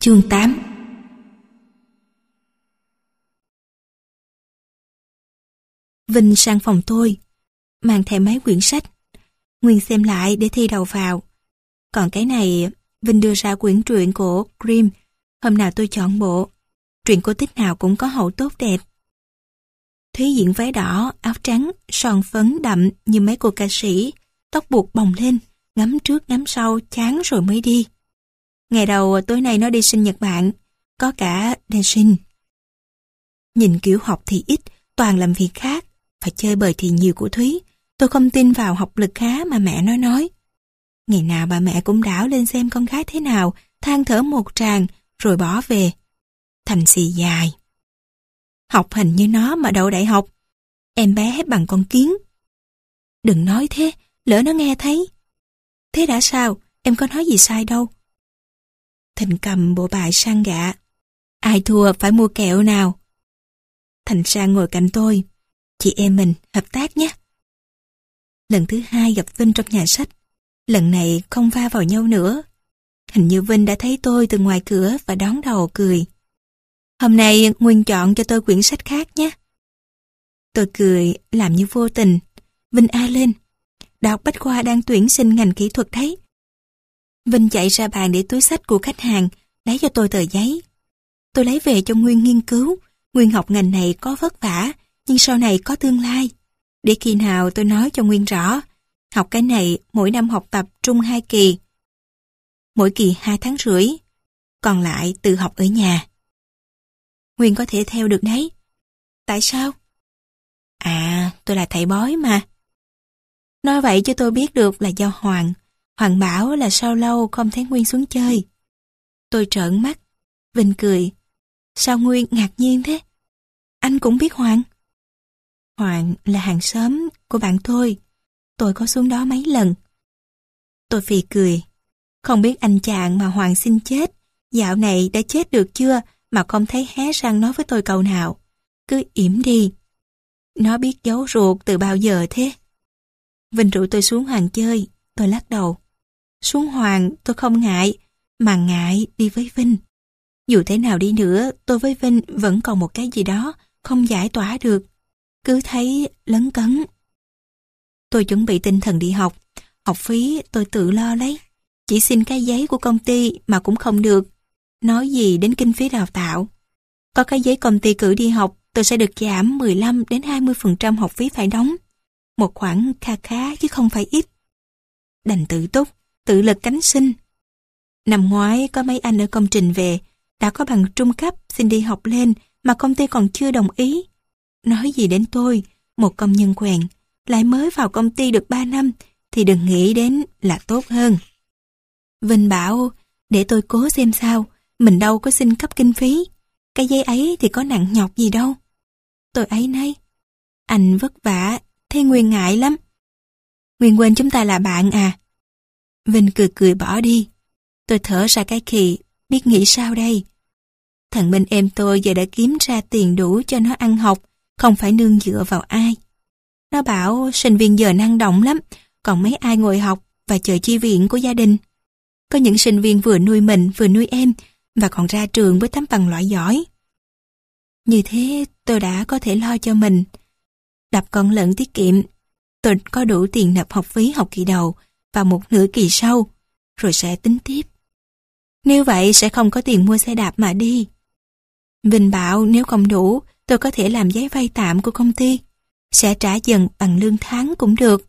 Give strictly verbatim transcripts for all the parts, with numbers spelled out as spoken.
Chương tám. Vinh sang phòng tôi, mang theo mấy quyển sách. Nguyên xem lại để thi đầu vào. Còn cái này, Vinh đưa ra quyển truyện của Grimm. Hôm nào tôi chọn bộ. Truyện cổ tích nào cũng có hậu tốt đẹp. Thúy diện váy đỏ, áo trắng, son phấn đậm như mấy cô ca sĩ, tóc buộc bồng lên, ngắm trước ngắm sau, chán rồi mới đi. Ngày đầu tối nay nó đi sinh Nhật Bản, có cả dancing. Nhìn kiểu học thì ít, toàn làm việc khác, phải chơi bời thì nhiều của Thúy. Tôi không tin vào học lực khá mà mẹ nó nói. Ngày nào bà mẹ cũng đảo lên xem con gái thế nào, than thở một tràng, rồi bỏ về. Thành xì dài. Học hành như nó mà đậu đại học. Em bé bằng con kiến. Đừng nói thế, lỡ nó nghe thấy. Thế đã sao, em có nói gì sai đâu. Thịnh cầm bộ bài sang gạ. Ai thua phải mua kẹo nào. Thành sang ngồi cạnh tôi. Chị em mình hợp tác nhé. Lần thứ hai gặp Vinh trong nhà sách. Lần này không va vào nhau nữa. Hình như Vinh đã thấy tôi từ ngoài cửa và đón đầu cười. Hôm nay Nguyên chọn cho tôi quyển sách khác nhé. Tôi cười làm như vô tình. Vinh a lên. Đại học Bách Khoa đang tuyển sinh ngành kỹ thuật đấy. Vinh chạy ra bàn để túi sách của khách hàng, lấy cho tôi tờ giấy. Tôi lấy về cho Nguyên nghiên cứu. Nguyên học ngành này có vất vả, nhưng sau này có tương lai. Để khi nào tôi nói cho Nguyên rõ. Học cái này mỗi năm học tập trung hai kỳ. Mỗi kỳ hai tháng rưỡi. Còn lại tự học ở nhà. Nguyên có thể theo được đấy. Tại sao? À, tôi là thầy bói mà. Nói vậy chứ tôi biết được là do Hoàng. Hoàng bảo là sao lâu không thấy Nguyên xuống chơi. Tôi trợn mắt. Vinh cười. Sao Nguyên ngạc nhiên thế? Anh cũng biết Hoàng. Hoàng là hàng xóm của bạn tôi. Tôi có xuống đó mấy lần. Tôi phì cười. Không biết anh chàng mà Hoàng xin chết, dạo này đã chết được chưa mà không thấy hé răng nói với tôi câu nào. Cứ yểm đi. Nó biết giấu ruột từ bao giờ thế? Vinh rủ tôi xuống Hoàng chơi. Tôi lắc đầu. Xuống Hoàng tôi không ngại, mà ngại đi với Vinh. Dù thế nào đi nữa, tôi với Vinh vẫn còn một cái gì đó không giải tỏa được. Cứ thấy lấn cấn. Tôi chuẩn bị tinh thần đi học. Học phí tôi tự lo lấy. Chỉ xin cái giấy của công ty mà cũng không được. Nói gì đến kinh phí đào tạo. Có cái giấy công ty cử đi học, tôi sẽ được giảm mười lăm đến hai mươi phần trăm học phí phải đóng. Một khoản kha khá chứ không phải ít. Đành tự túc, tự lực cánh sinh. Năm ngoái có mấy anh ở công trình về, đã có bằng trung cấp xin đi học lên mà công ty còn chưa đồng ý. Nói gì đến tôi, một công nhân quèn, lại mới vào công ty được ba năm thì đừng nghĩ đến là tốt hơn. Vinh bảo, để tôi cố xem sao, mình đâu có xin cấp kinh phí. Cái giấy ấy thì có nặng nhọc gì đâu. Tôi ấy nấy. Anh vất vả, thế Nguyên ngại lắm. Nguyên quên chúng ta là bạn à. Vinh cười cười bỏ đi. Tôi thở ra cái khì, biết nghĩ sao đây. Thằng bên em tôi giờ đã kiếm ra tiền đủ cho nó ăn học, không phải nương dựa vào ai. Nó bảo sinh viên giờ năng động lắm, còn mấy ai ngồi học và chờ chi viện của gia đình. Có những sinh viên vừa nuôi mình vừa nuôi em và còn ra trường với tấm bằng loại giỏi. Như thế tôi đã có thể lo cho mình. Đập con lợn tiết kiệm, tôi có đủ tiền nộp học phí học kỳ đầu và một nửa kỳ sau, rồi sẽ tính tiếp. Nếu vậy sẽ không có tiền mua xe đạp mà đi. Vinh bảo nếu không đủ, tôi có thể làm giấy vay tạm của công ty, sẽ trả dần bằng lương tháng cũng được.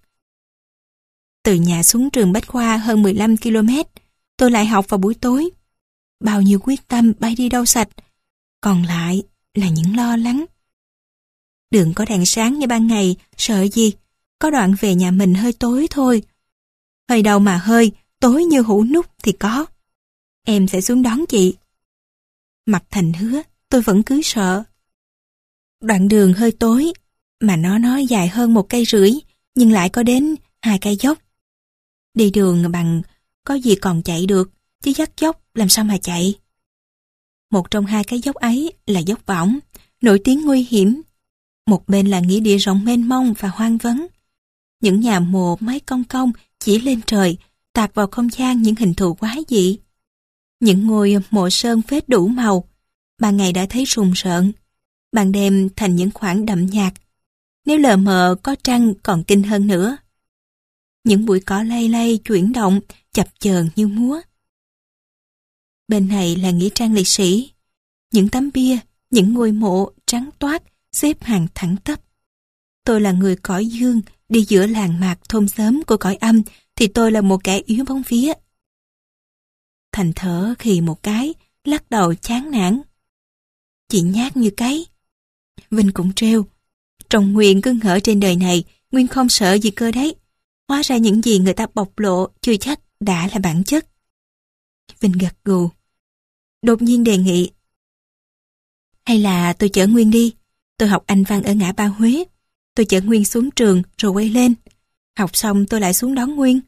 Từ nhà xuống trường Bách Khoa hơn mười lăm ki lô mét, tôi lại học vào buổi tối. Bao nhiêu quyết tâm bay đi đâu sạch, còn lại là những lo lắng. Đường có đèn sáng như ban ngày, sợ gì, có đoạn về nhà mình hơi tối thôi. Hơi đâu mà hơi, tối như hũ nút thì có. Em sẽ xuống đón chị. Mặt Thành hứa, tôi vẫn cứ sợ. Đoạn đường hơi tối, mà nó nói dài hơn một cây rưỡi, nhưng lại có đến hai cây dốc. Đi đường bằng có gì còn chạy được, chứ dắt dốc làm sao mà chạy. Một trong hai cái dốc ấy là dốc võng, nổi tiếng nguy hiểm. Một bên là nghĩa địa rộng mênh mông và hoang vắng. Những nhà mồ mái cong cong chỉ lên trời, tạt vào không gian những hình thù quái dị. Những ngôi mộ sơn phết đủ màu, ban ngày đã thấy rùng rợn, ban đêm thành những khoảng đậm nhạt. Nếu lờ mờ có trăng còn kinh hơn nữa. Những bụi cỏ lay lay chuyển động, chập chờn như múa. Bên này là nghĩa trang liệt sĩ. Những tấm bia, những ngôi mộ trắng toát, xếp hàng thẳng tắp. Tôi là người cõi dương, đi giữa làng mạc thôn xóm của cõi âm, thì tôi là một kẻ yếu bóng vía. Thành thở khì một cái, lắc đầu chán nản. Chị nhát như cái. Vinh cũng trêu. Trong Nguyên cứ ngỡ trên đời này, Nguyên không sợ gì cơ đấy. Hóa ra những gì người ta bộc lộ chưa chắc đã là bản chất. Vinh gật gù. Đột nhiên đề nghị. Hay là tôi chở Nguyên đi. Tôi học Anh văn ở ngã ba Huế. Tôi chở Nguyên xuống trường rồi quay lên. Học xong tôi lại xuống đón Nguyên.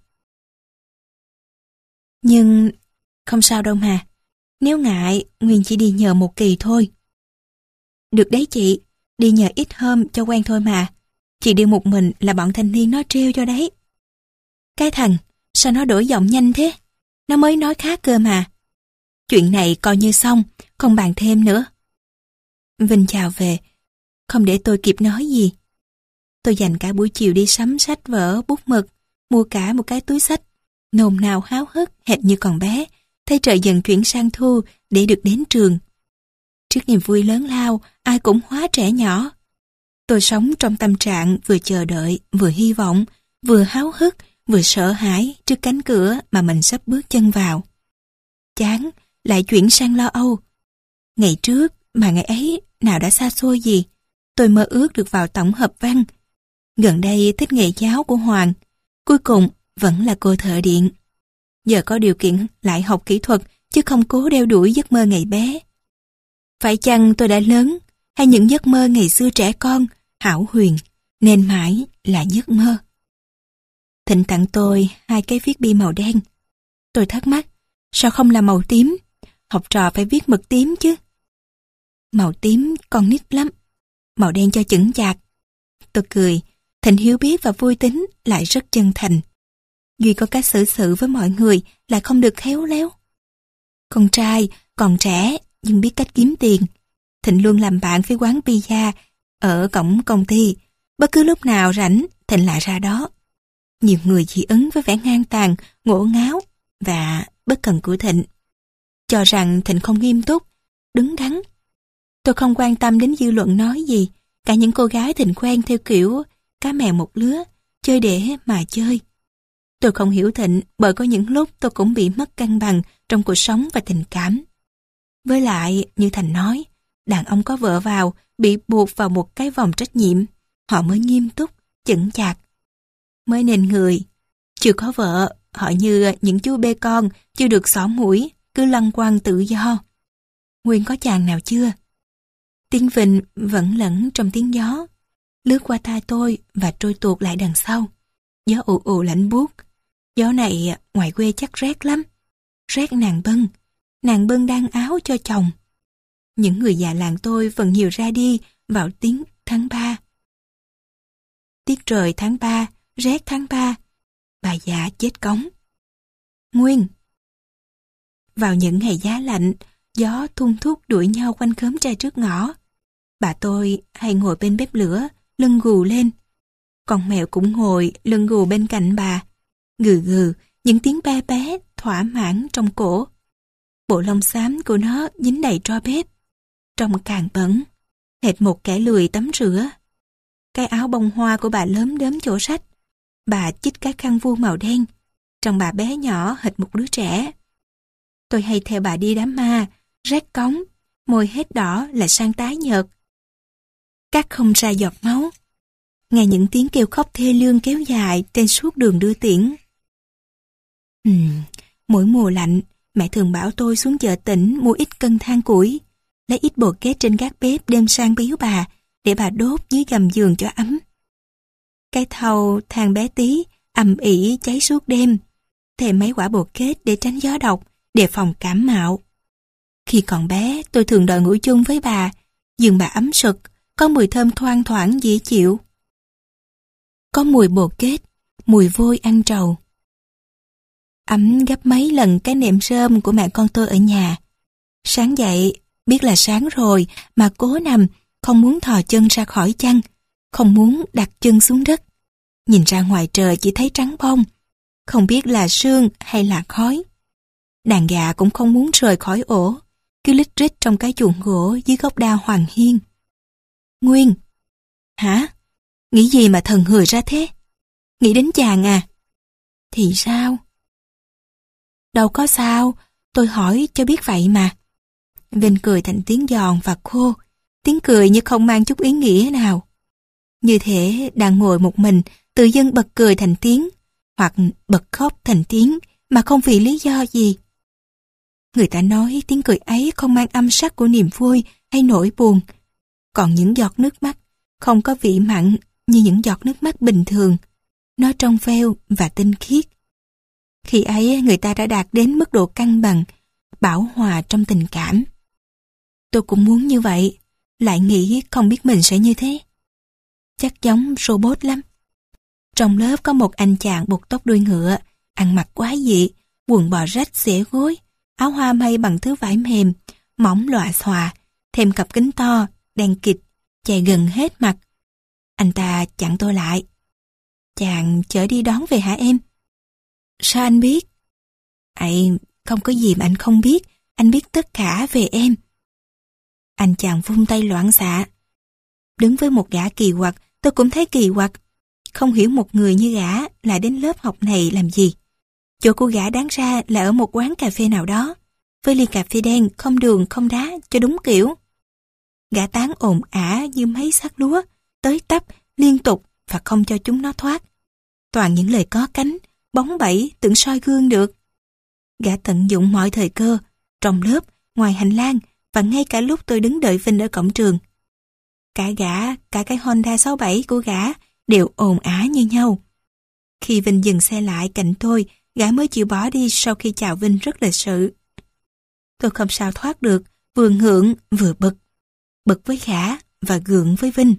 Nhưng không sao đâu mà. Nếu ngại, Nguyên chỉ đi nhờ một kỳ thôi. Được đấy chị, đi nhờ ít hôm cho quen thôi mà. Chị đi một mình là bọn thanh niên nó trêu cho đấy. Cái thằng, sao nó đổi giọng nhanh thế? Nó mới nói khác cơ mà. Chuyện này coi như xong, không bàn thêm nữa. Vinh chào về, không để tôi kịp nói gì. Tôi dành cả buổi chiều đi sắm sách vở, bút mực, mua cả một cái túi xách, nôn nao háo hức hệt như còn bé, thấy trời dần chuyển sang thu để được đến trường. Trước niềm vui lớn lao, ai cũng hóa trẻ nhỏ. Tôi sống trong tâm trạng vừa chờ đợi, vừa hy vọng, vừa háo hức, vừa sợ hãi trước cánh cửa mà mình sắp bước chân vào. Chán, lại chuyển sang lo âu. Ngày trước, mà ngày ấy nào đã xa xôi gì, tôi mơ ước được vào tổng hợp văn. Gần đây thích nghề giáo của Hoàng, cuối cùng vẫn là cô thợ điện. Giờ có điều kiện lại học kỹ thuật, chứ không cố đeo đuổi giấc mơ ngày bé. Phải chăng tôi đã lớn, hay những giấc mơ ngày xưa trẻ con, hão huyền, nên mãi là giấc mơ. Thịnh tặng tôi hai cái viết bi màu đen. Tôi thắc mắc, sao không là màu tím? Học trò phải viết mực tím chứ. Màu tím con nít lắm, màu đen cho chững chạc. Tôi cười, Thịnh hiếu biết và vui tính, lại rất chân thành. Duy có cách xử sự với mọi người là không được khéo léo. Con trai còn trẻ nhưng biết cách kiếm tiền. Thịnh luôn làm bạn với quán pizza ở cổng công ty. Bất cứ lúc nào rảnh, Thịnh lại ra đó. Nhiều người dị ứng với vẻ ngang tàn, ngổ ngáo và bất cần của Thịnh. Cho rằng Thịnh không nghiêm túc, đứng đắn. Tôi không quan tâm đến dư luận nói gì. Cả những cô gái Thịnh quen theo kiểu cá mè một lứa, chơi để mà chơi. Tôi không hiểu Thịnh bởi có những lúc tôi cũng bị mất cân bằng trong cuộc sống và tình cảm. Với lại, như Thành nói, đàn ông có vợ vào, bị buộc vào một cái vòng trách nhiệm, họ mới nghiêm túc, chững chạc. Mới nên người, chưa có vợ, họ như những chú bê con, chưa được xỏ mũi, cứ lăng quăng tự do. Nguyên có chàng nào chưa? Tiếng Vinh vẫn lẫn trong tiếng gió, lướt qua tai tôi và trôi tuột lại đằng sau. Gió ù ù lạnh buốt. Gió này ngoài quê chắc rét lắm. Rét nàng Bân. Nàng Bân đang áo cho chồng. Những người già làng tôi vẫn nhiều ra đi vào tiếng tháng ba. Tiết trời tháng ba, rét tháng ba. Bà già chết cống. Nguyên. Vào những ngày giá lạnh, gió thun thúc đuổi nhau quanh khóm tre trước ngõ. Bà tôi hay ngồi bên bếp lửa, lưng gù lên. Con mèo cũng ngồi lưng gù bên cạnh bà. Gừ gừ, những tiếng be bé thỏa mãn trong cổ. Bộ lông xám của nó dính đầy tro bếp. Trông càng bẩn, hệt một kẻ lười tắm rửa. Cái áo bông hoa của bà lớn đớm chỗ sách. Bà chích cái khăn vuông màu đen. Trông bà bé nhỏ hệt một đứa trẻ. Tôi hay theo bà đi đám ma, rét cống, môi hết đỏ lại sang tái nhợt. Cắt không ra giọt máu. Nghe những tiếng kêu khóc thê lương kéo dài trên suốt đường đưa tiễn. Ừm, mỗi mùa lạnh, mẹ thường bảo tôi xuống chợ tỉnh mua ít cân than củi, lấy ít bột kết trên gác bếp đem sang biếu bà, để bà đốt dưới gầm giường cho ấm. Cái thau than bé tí, ầm ĩ cháy suốt đêm, thêm mấy quả bột kết để tránh gió độc, đề phòng cảm mạo. Khi còn bé, tôi thường đòi ngủ chung với bà, giường bà ấm sực, có mùi thơm thoang thoảng dễ chịu. Có mùi bột kết, mùi vôi ăn trầu. ấm gấp mấy lần cái nệm rơm của mẹ con tôi ở nhà. Sáng dậy, biết là sáng rồi mà cố nằm, không muốn thò chân ra khỏi chăn, không muốn đặt chân xuống đất. Nhìn ra ngoài trời chỉ thấy trắng bông, không biết là sương hay là khói. Đàn gà cũng không muốn rời khỏi ổ, cứ lít rít trong cái chuồng gỗ dưới gốc đa hoàng hiên. Nguyên! Hả? Nghĩ gì mà thần hngười ra thế? Nghĩ đến chàng à? Thì sao? Đâu có sao, tôi hỏi cho biết vậy mà. Vinh cười thành tiếng giòn và khô, tiếng cười như không mang chút ý nghĩa nào. Như thể đang ngồi một mình, tự dưng bật cười thành tiếng, hoặc bật khóc thành tiếng mà không vì lý do gì. Người ta nói tiếng cười ấy không mang âm sắc của niềm vui hay nỗi buồn, còn những giọt nước mắt không có vị mặn như những giọt nước mắt bình thường. Nó trong veo và tinh khiết. Khi ấy người ta đã đạt đến mức độ cân bằng, bảo hòa trong tình cảm. Tôi cũng muốn như vậy, lại nghĩ không biết mình sẽ như thế. Chắc giống robot lắm. Trong lớp có một anh chàng buộc tóc đuôi ngựa, ăn mặc quái dị, quần bò rách xẻ gối, áo hoa may bằng thứ vải mềm, mỏng lòa xòa, thêm cặp kính to, đen kịt, chạy gần hết mặt. Anh ta chặn tôi lại. Chàng chở đi đón về hả em? Sao anh biết? Ây, không có gì mà anh không biết, anh biết tất cả về em. Anh chàng vung tay loạn xạ. Đứng với một gã kỳ quặc, tôi cũng thấy kỳ quặc. Không hiểu một người như gã lại đến lớp học này làm gì. Chỗ của gã đáng ra là ở một quán cà phê nào đó, với ly cà phê đen, không đường, không đá, cho đúng kiểu. Gã tán ồn ả như mấy xác lúa, tới tấp, liên tục và không cho chúng nó thoát. Toàn những lời có cánh, bóng bẩy, tưởng soi gương được. Gã tận dụng mọi thời cơ, trong lớp, ngoài hành lang, và ngay cả lúc tôi đứng đợi Vinh ở cổng trường. Cả gã, cả cái Honda sáu bảy của gã đều ồn ả như nhau. Khi Vinh dừng xe lại cạnh tôi, gã mới chịu bỏ đi sau khi chào Vinh rất lịch sự. Tôi không sao thoát được, vừa ngượng vừa bực. Bực với gã và gượng với Vinh.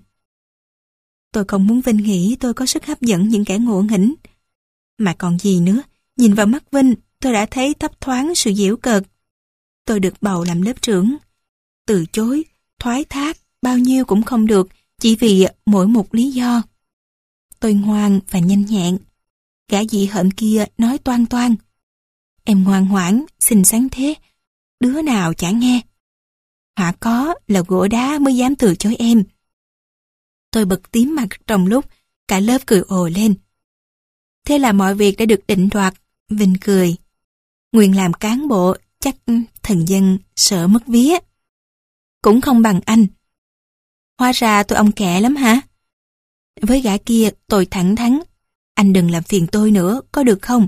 Tôi không muốn Vinh nghĩ tôi có sức hấp dẫn những kẻ ngộ nghĩnh. Mà còn gì nữa, nhìn vào mắt Vinh, tôi đã thấy thấp thoáng sự giễu cợt. Tôi được bầu làm lớp trưởng. Từ chối, thoái thác, bao nhiêu cũng không được, chỉ vì mỗi một lý do. Tôi ngoan và nhanh nhẹn. Gã dị hợm kia nói toan toan. Em ngoan ngoãn, xinh xắn thế, đứa nào chả nghe. Hả có là gỗ đá mới dám từ chối em. Tôi bật tím mặt trong lúc cả lớp cười ồ lên. Thế là mọi việc đã được định đoạt. Vinh cười. Nguyên làm cán bộ, chắc thần dân sợ mất vía. Cũng không bằng anh. Hóa ra tôi ông kẹ lắm hả? Với gã kia tôi thẳng thắn. Anh đừng làm phiền tôi nữa, có được không?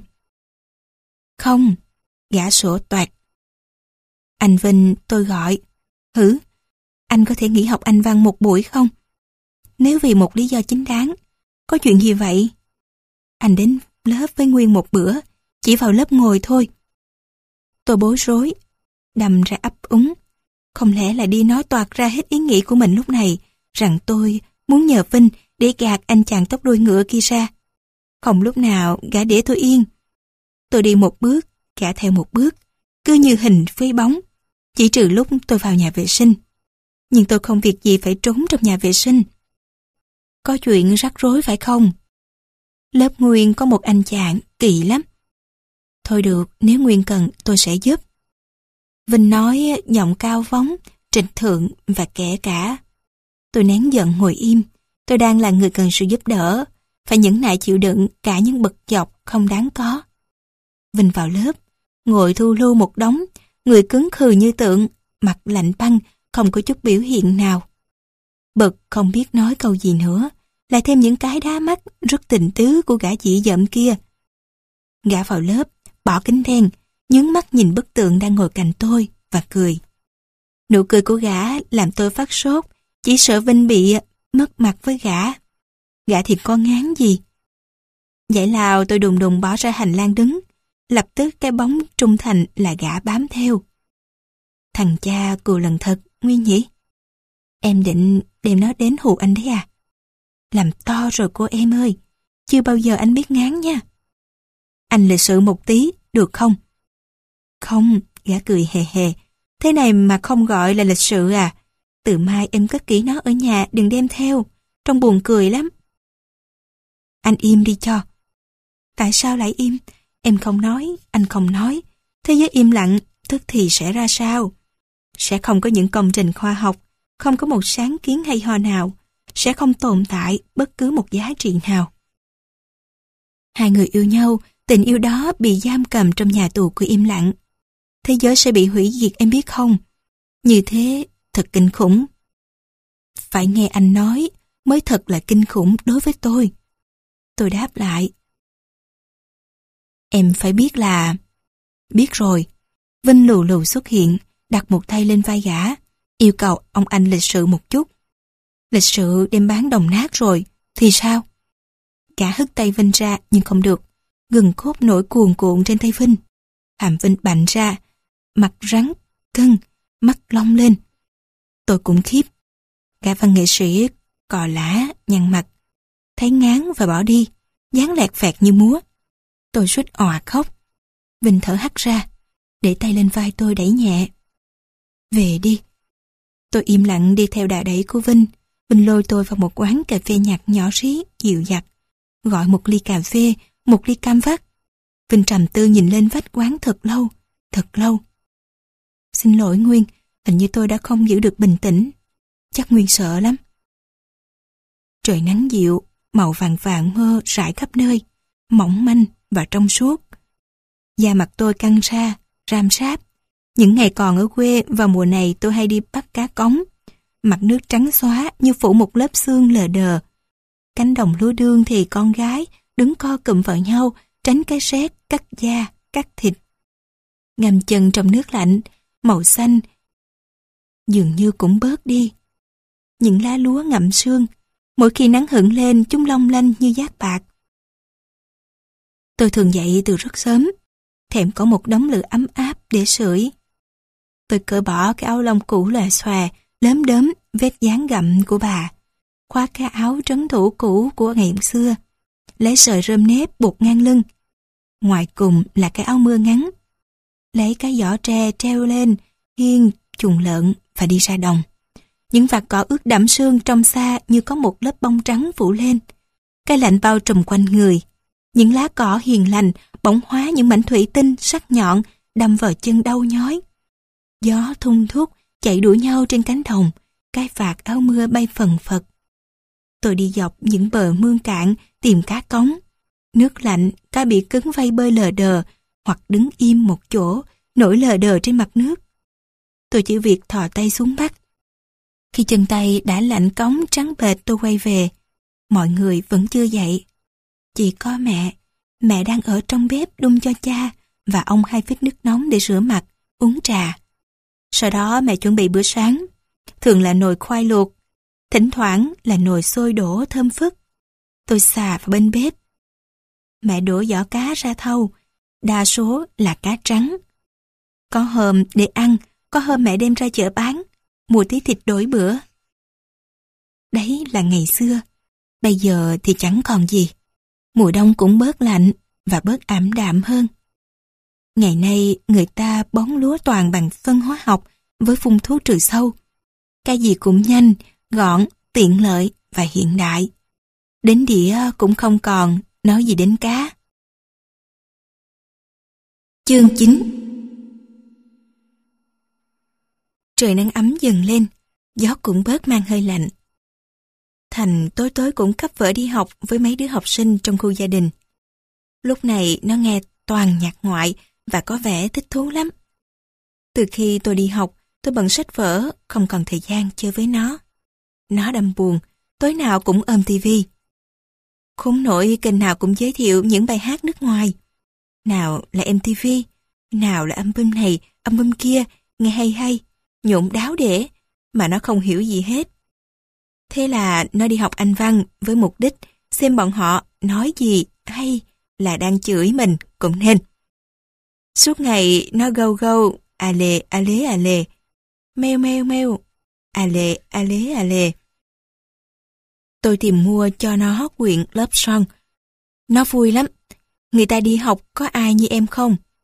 Không, gã sổ toạc. Anh Vinh, tôi gọi. Hử? Anh có thể nghỉ học Anh văn một buổi không? Nếu vì một lý do chính đáng. Có chuyện gì vậy? Anh đến lớp với Nguyên một bữa, chỉ vào lớp ngồi thôi. Tôi bối rối, đâm ra ấp úng. Không lẽ là đi nói toạc ra hết ý nghĩ của mình lúc này, rằng tôi muốn nhờ Vinh để gạt anh chàng tóc đuôi ngựa kia ra. Không lúc nào gã để tôi yên. Tôi đi một bước, gã theo một bước, cứ như hình với bóng, chỉ trừ lúc tôi vào nhà vệ sinh. Nhưng tôi không việc gì phải trốn trong nhà vệ sinh. Có chuyện rắc rối phải không? Lớp Nguyên có một anh chàng kỳ lắm. Thôi được, nếu Nguyên cần tôi sẽ giúp. Vinh nói giọng cao vóng, trịch thượng và kể cả. Tôi nén giận ngồi im. Tôi đang là người cần sự giúp đỡ, phải nhẫn nại chịu đựng cả những bực dọc không đáng có. Vinh vào lớp, ngồi thu lưu một đống, người cứng khừ như tượng, mặt lạnh băng, không có chút biểu hiện nào. Bực không biết nói câu gì nữa, lại thêm những cái đá mắt rất tình tứ của gã dị dợm kia. Gã vào lớp, bỏ kính đen, nhướng mắt nhìn bức tượng đang ngồi cạnh tôi và cười. Nụ cười của gã làm tôi phát sốt, chỉ sợ Vinh bị mất mặt với gã. Gã thì có ngán gì. Giải lao tôi đùng đùng bỏ ra hành lang đứng, lập tức cái bóng trung thành là gã bám theo. Thằng cha cù lần thật, Nguyên nhỉ? Em định đem nó đến hù anh đấy à? Làm to rồi cô em ơi, chưa bao giờ anh biết ngán nha. Anh lịch sự một tí, được không? Không, gã cười hề hề. Thế này mà không gọi là lịch sự à? Từ mai em cất kỹ nó ở nhà, đừng đem theo. Trông buồn cười lắm. Anh im đi cho. Tại sao lại im? Em không nói, anh không nói. Thế giới im lặng, tức thì sẽ ra sao? Sẽ không có những công trình khoa học, không có một sáng kiến hay ho nào, sẽ không tồn tại bất cứ một giá trị nào. Hai người yêu nhau, tình yêu đó bị giam cầm trong nhà tù của im lặng. Thế giới sẽ bị hủy diệt em biết không? Như thế thật kinh khủng. Phải nghe anh nói mới thật là kinh khủng đối với tôi. Tôi đáp lại. Em phải biết là... Biết rồi. Vinh lù lù xuất hiện, đặt một tay lên vai gã, yêu cầu ông anh lịch sự một chút. Lịch sự đem bán đồng nát rồi, thì sao? Gã hất tay Vinh ra nhưng không được. Gừng cốt nổi cuồn cuộn trên tay Vinh. Hàm Vinh bạnh ra, mặt rắn, cân, mắt long lên. Tôi cũng khiếp. Gã văn nghệ sĩ cò lả, nhăn mặt. Thấy ngán và bỏ đi, dáng lẹt phẹt như múa. Tôi suýt òa khóc. Vinh thở hắt ra, để tay lên vai tôi đẩy nhẹ. Về đi. Tôi im lặng đi theo đà đẩy của Vinh. Vinh lôi tôi vào một quán cà phê nhạt nhỏ xí, dịu dặt. Gọi một ly cà phê, một ly cam vắt. Vinh trầm tư nhìn lên vách quán thật lâu, thật lâu. Xin lỗi Nguyên, hình như tôi đã không giữ được bình tĩnh. Chắc Nguyên sợ lắm. Trời nắng dịu, màu vàng vàng mơ rải khắp nơi, mỏng manh và trong suốt. Da mặt tôi căng ra, ram sáp. Những ngày còn ở quê vào mùa này tôi hay đi bắt cá cống. Mặt nước trắng xóa như phủ một lớp xương lờ đờ. Cánh đồng lúa đương thì con gái đứng co cụm vào nhau, tránh cái rét, cắt da, cắt thịt. Ngâm chân trong nước lạnh, màu xanh dường như cũng bớt đi. Những lá lúa ngậm sương, mỗi khi nắng hửng lên chúng long lanh như giác bạc. Tôi thường dậy từ rất sớm, thèm có một đống lửa ấm áp để sưởi. Tôi cởi bỏ cái áo lông cũ lòe xòe, lớm đớm vết dáng gặm của bà, khoác cái áo trấn thủ cũ của ngày xưa, lấy sợi rơm nếp buộc ngang lưng. Ngoài cùng là cái áo mưa ngắn, lấy cái giỏ tre treo lên hiên chuồng lợn và đi ra đồng. Những vạt cỏ ướt đẫm sương trong xa như có một lớp bông trắng phủ lên. Cái lạnh bao trùm quanh người. Những lá cỏ hiền lành bỗng hóa những mảnh thủy tinh sắc nhọn đâm vào chân đau nhói. Gió thung thúc chạy đuổi nhau trên cánh đồng, cái vạt áo mưa bay phần phật. Tôi đi dọc những bờ mương cạn tìm cá cống. Nước lạnh, cá bị cứng vây bơi lờ đờ hoặc đứng im một chỗ, nổi lờ đờ trên mặt nước. Tôi chỉ việc thò tay xuống bắt. Khi chân tay đã lạnh cống trắng bệch tôi quay về. Mọi người vẫn chưa dậy. Chỉ có mẹ. Mẹ đang ở trong bếp đun cho cha và ông hay phích nước nóng để rửa mặt, uống trà. Sau đó mẹ chuẩn bị bữa sáng. Thường là nồi khoai luộc. Thỉnh thoảng là nồi xôi đổ thơm phức. Tôi xà vào bên bếp. Mẹ đổ vỏ cá ra thau. Đa số là cá trắng. Có hôm để ăn, có hôm mẹ đem ra chợ bán, mua tí thịt đổi bữa. Đấy là ngày xưa. Bây giờ thì chẳng còn gì. Mùa đông cũng bớt lạnh và bớt ảm đạm hơn. Ngày nay người ta bón lúa toàn bằng phân hóa học với phun thuốc trừ sâu. Cái gì cũng nhanh, gọn, tiện lợi và hiện đại. Đến đĩa cũng không còn, nói gì đến cá. Chương chín. Trời nắng ấm dần lên, gió cũng bớt mang hơi lạnh. Thành tối tối cũng cấp vở đi học với mấy đứa học sinh trong khu gia đình. Lúc này nó nghe toàn nhạc ngoại và có vẻ thích thú lắm. Từ khi tôi đi học, tôi bận sách vở, không còn thời gian chơi với nó. Nó đâm buồn, tối nào cũng ôm tivi. Khốn nổi kênh nào cũng giới thiệu những bài hát nước ngoài. Nào là em tê vê, nào là album này, album kia, nghe hay hay, nhộn đáo để, mà nó không hiểu gì hết. Thế là nó đi học Anh văn với mục đích xem bọn họ nói gì hay là đang chửi mình cũng nên. Suốt ngày nó gâu gâu, à lề, à lế, à lề, meo meo meo, à lề, à lế, à lề. Tôi tìm mua cho nó quyển Love Song. Nó vui lắm. Người ta đi học có ai như em không?